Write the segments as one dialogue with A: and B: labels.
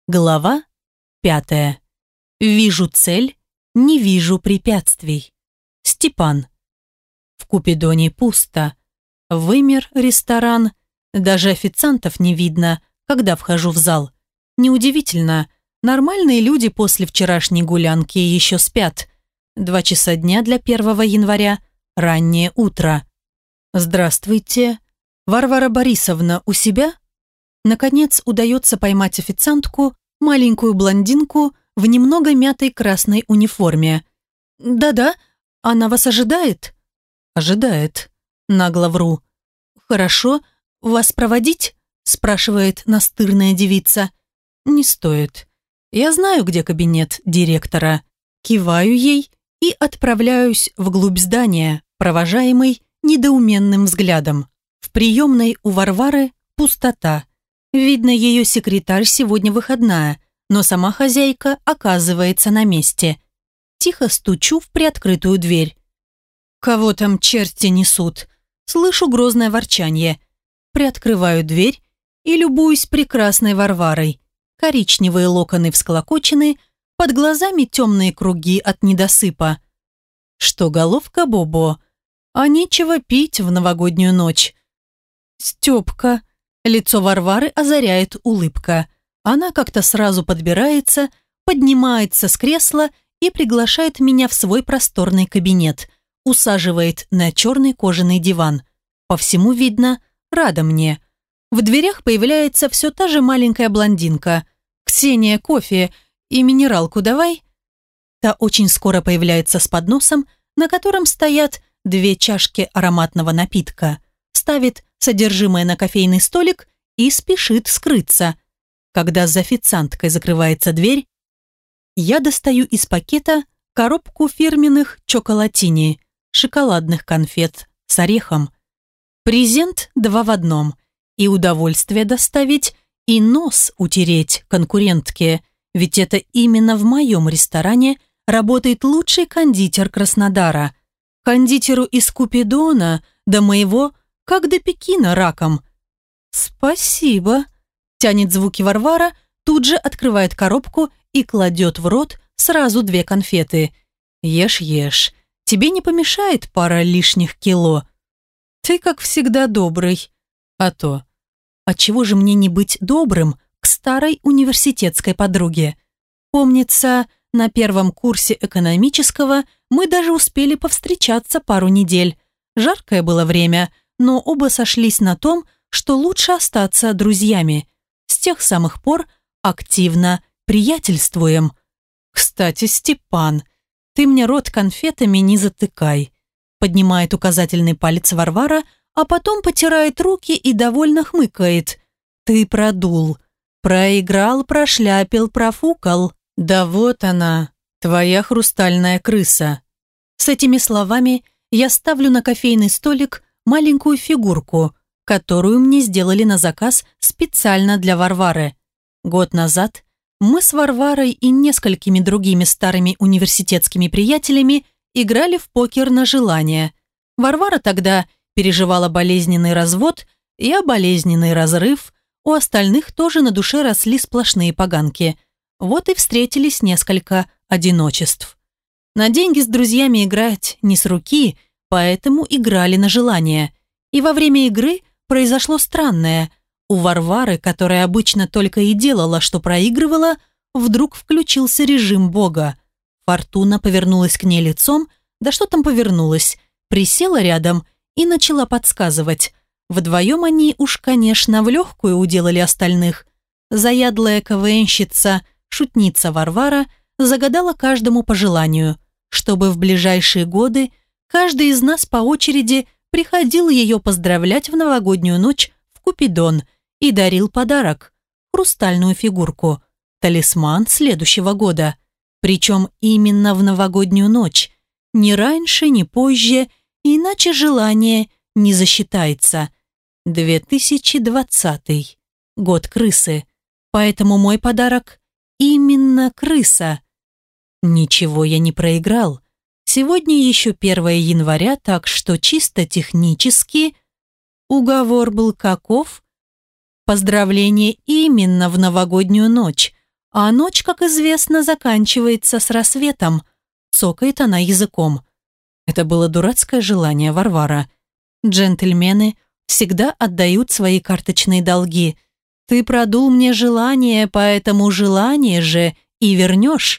A: Глава 5. Вижу цель, не вижу препятствий. Степан. В Купидоне пусто. Вымер ресторан. Даже официантов не видно, когда вхожу в зал. Неудивительно, нормальные люди после вчерашней гулянки еще спят. 2 часа дня для 1 января, раннее утро. Здравствуйте. Варвара Борисовна у себя? Наконец удается поймать официантку, маленькую блондинку в немного мятой красной униформе. «Да-да, она вас ожидает?» «Ожидает», нагло вру. «Хорошо, вас проводить?» спрашивает настырная девица. «Не стоит. Я знаю, где кабинет директора». Киваю ей и отправляюсь вглубь здания, провожаемый недоуменным взглядом. В приемной у Варвары пустота. Видно, ее секретарь сегодня выходная, но сама хозяйка оказывается на месте. Тихо стучу в приоткрытую дверь. «Кого там черти несут?» Слышу грозное ворчанье. Приоткрываю дверь и любуюсь прекрасной Варварой. Коричневые локоны всклокочены, под глазами темные круги от недосыпа. Что головка Бобо, а нечего пить в новогоднюю ночь. «Степка», лицо Варвары озаряет улыбка. Она как-то сразу подбирается, поднимается с кресла и приглашает меня в свой просторный кабинет. Усаживает на черный кожаный диван. По всему видно, рада мне. В дверях появляется все та же маленькая блондинка. «Ксения, кофе и минералку давай». Та очень скоро появляется с подносом, на котором стоят 2 чашки ароматного напитка. Ставит содержимое на кофейный столик и спешит скрыться. Когда за официанткой закрывается дверь, я достаю из пакета коробку фирменных чоколатини, шоколадных конфет с орехом. Презент 2 в 1. И удовольствие доставить, и нос утереть конкурентке, ведь это именно в моем ресторане работает лучший кондитер Краснодара. Кондитеру из Купидона до моего, как до Пекина, раком. «Спасибо», – тянет звуки Варвара, тут же открывает коробку и кладет в рот сразу 2 конфеты. «Ешь, ешь. Тебе не помешает пара лишних кило. Ты, как всегда, добрый. А то. Отчего же мне не быть добрым к старой университетской подруге? Помнится, на 1 курсе экономического мы даже успели повстречаться пару недель. Жаркое было время, но оба сошлись на том, что лучше остаться друзьями. С тех самых пор активно приятельствуем. Кстати, Степан, ты мне рот конфетами не затыкай. Поднимает указательный палец Варвара, а потом потирает руки и довольно хмыкает. Ты продул. Проиграл, прошляпил, профукал. Да вот она, твоя хрустальная крыса. С этими словами я ставлю на кофейный столик маленькую фигурку, которую мне сделали на заказ специально для Варвары. Год назад мы с Варварой и несколькими другими старыми университетскими приятелями играли в покер на желание. Варвара тогда переживала болезненный развод, я болезненный разрыв, у остальных тоже на душе росли сплошные поганки. Вот и встретились несколько одиночеств. На деньги с друзьями играть не с руки, поэтому играли на желание. И во время игры произошло странное. У Варвары, которая обычно только и делала, что проигрывала, вдруг включился режим Бога. Фортуна повернулась к ней лицом, да что там повернулась, присела рядом и начала подсказывать. Вдвоем они уж, конечно, в легкую уделали остальных. Заядлая КВНщица, шутница Варвара, загадала каждому по желанию, чтобы в ближайшие годы каждый из нас по очереди приходил ее поздравлять в новогоднюю ночь в Купидон и дарил подарок – хрустальную фигурку, талисман следующего года. Причем именно в новогоднюю ночь, ни раньше, ни позже, иначе желание не засчитается. 2020 год крысы, поэтому мой подарок именно крыса. Ничего я не проиграл. Сегодня еще 1 января, так что чисто технически уговор был каков? Поздравление именно в новогоднюю ночь, А ночь, как известно, заканчивается с рассветом. Цокает она языком. Это было дурацкое желание, Варвара. Джентльмены всегда отдают свои карточные долги. Ты продул мне желание, поэтому желание же и вернешь.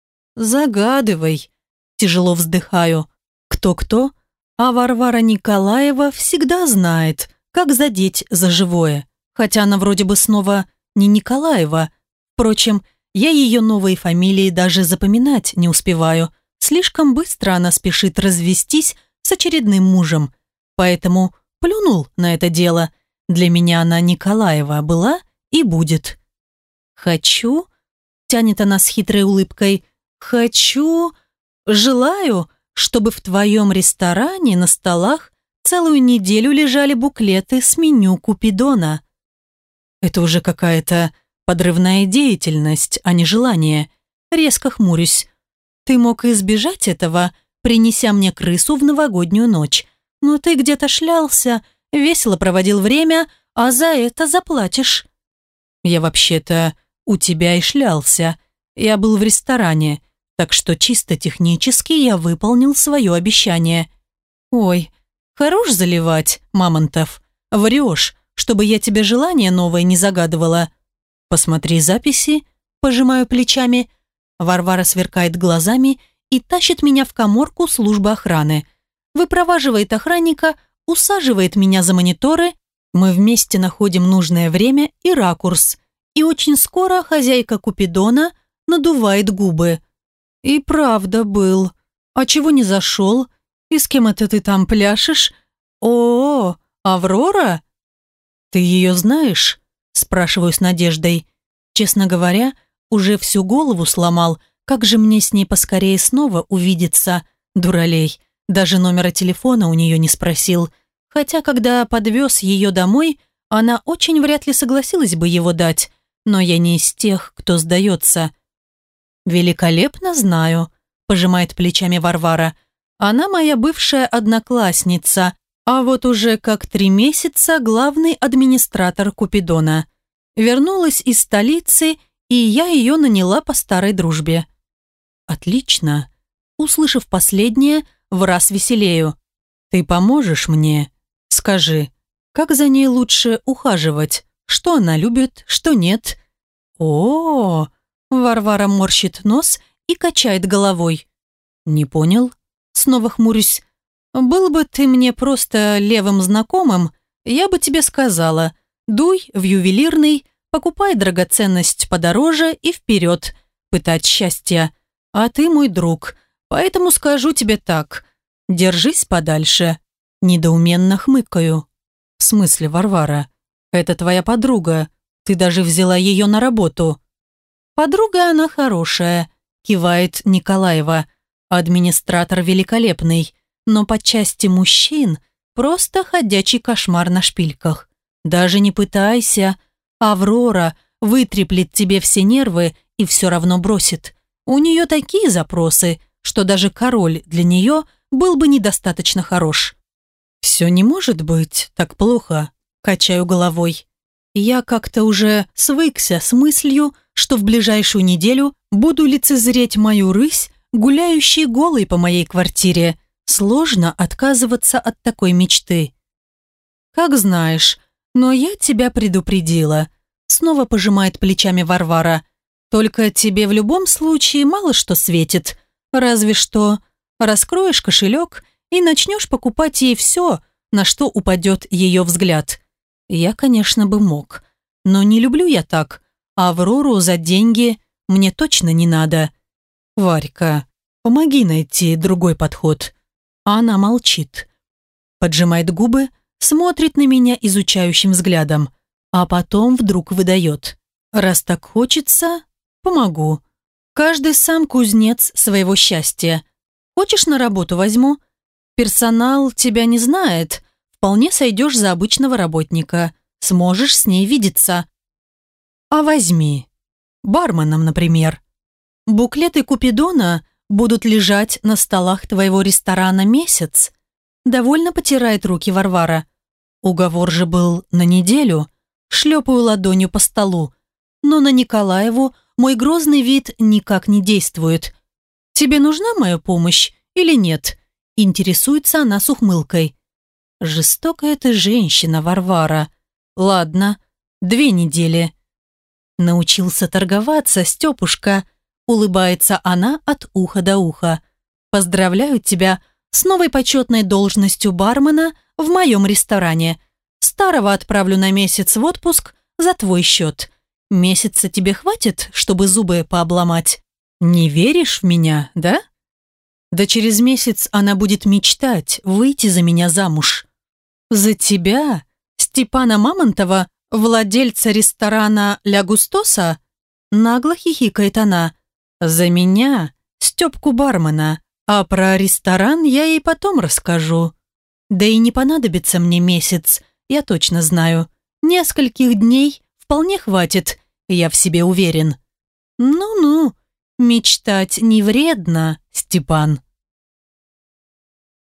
A: Загадывай. Тяжело вздыхаю. Кто-кто, а Варвара Николаева всегда знает, как задеть за живое. Хотя она вроде бы снова не Николаева. Впрочем, я ее новые фамилии даже запоминать не успеваю. Слишком быстро она спешит развестись с очередным мужем. Поэтому плюнул на это дело. Для меня она Николаева была и будет. «Хочу», — тянет она с хитрой улыбкой, «хочу, желаю, чтобы в твоем ресторане на столах целую неделю лежали буклеты с меню Купидона». Это уже какая-то подрывная деятельность, а не желание. Резко хмурюсь. Ты мог избежать этого, принеся мне крысу в новогоднюю ночь. Но ты где-то шлялся, весело проводил время, а за это заплатишь. Я вообще-то у тебя и шлялся. Я был в ресторане, так что чисто технически я выполнил свое обещание. Ой, хорош заливать, Мамонтов. Врешь, чтобы я тебе желание новое не загадывала. Посмотри записи, пожимаю плечами. Варвара сверкает глазами и тащит меня в каморку службы охраны. Выпроваживает охранника, усаживает меня за мониторы. Мы вместе находим нужное время и ракурс. И очень скоро хозяйка Купидона надувает губы. И правда был. А чего не зашел? И с кем это ты там пляшешь? О, Аврора? Ты ее знаешь? Спрашиваю с надеждой. Честно говоря, уже всю голову сломал. Как же мне с ней поскорее снова увидеться? Дуралей. Даже номера телефона у нее не спросил. Хотя, когда подвез ее домой, она очень вряд ли согласилась бы его дать. Но я не из тех, кто сдается. «Великолепно знаю», – пожимает плечами Варвара. «Она моя бывшая одноклассница, а вот уже как 3 месяца главный администратор Купидона. Вернулась из столицы, и я ее наняла по старой дружбе». «Отлично». Услышав последнее, враз веселею. «Ты поможешь мне? Скажи, как за ней лучше ухаживать? Что она любит, что нет?» «О-о-о!» Варвара морщит нос и качает головой. «Не понял?» Снова хмурюсь. «Был бы ты мне просто левым знакомым, я бы тебе сказала, дуй в ювелирный, покупай драгоценность подороже и вперед, пытать счастья. А ты мой друг, поэтому скажу тебе так, держись подальше». Недоуменно хмыкаю. «В смысле, Варвара? Это твоя подруга, ты даже взяла ее на работу». «Подруга она хорошая», – кивает Николаева. «Администратор великолепный, но по части мужчин просто ходячий кошмар на шпильках. Даже не пытайся. Аврора вытреплет тебе все нервы и все равно бросит. У нее такие запросы, что даже король для нее был бы недостаточно хорош». «Все не может быть так плохо», – качаю головой. Я как-то уже свыкся с мыслью, что в ближайшую неделю буду лицезреть мою рысь, гуляющей голой по моей квартире. Сложно отказываться от такой мечты. «Как знаешь, но я тебя предупредила», – снова пожимает плечами Варвара. «Только тебе в любом случае мало что светит. Разве что раскроешь кошелек и начнешь покупать ей все, на что упадет ее взгляд. Я, конечно, бы мог, но не люблю я так. Аврору за деньги мне точно не надо. Варька, помоги найти другой подход». Она молчит. Поджимает губы, смотрит на меня изучающим взглядом, а потом вдруг выдает. «Раз так хочется, помогу. Каждый сам кузнец своего счастья. Хочешь, на работу возьму? Персонал тебя не знает. Вполне сойдешь за обычного работника. Сможешь с ней видеться. А возьми. Барменом, например. Буклеты Купидона будут лежать на столах твоего ресторана месяц». Довольно потирает руки Варвара. Уговор же был на неделю. Шлепаю ладонью по столу. но на Николаеву мой грозный вид никак не действует. «Тебе нужна моя помощь или нет?» Интересуется она с ухмылкой. «Жестокая ты женщина, Варвара. Ладно, 2 недели». «Научился торговаться, Степушка», улыбается она от уха до уха. «Поздравляю тебя с новой почетной должностью бармена в моем ресторане. Старого отправлю на месяц в отпуск за твой счет. Месяца тебе хватит, чтобы зубы пообломать? Не веришь в меня, да?» Да через месяц она будет мечтать выйти за меня замуж. За тебя, Степана Мамонтова, владельца ресторана «Ля Густоса»? Нагло хихикает она. За меня, Степку бармена. А про ресторан я ей потом расскажу. Да и не понадобится мне месяц, я точно знаю. Нескольких дней вполне хватит, я в себе уверен. Ну-ну, мечтать не вредно, Степан.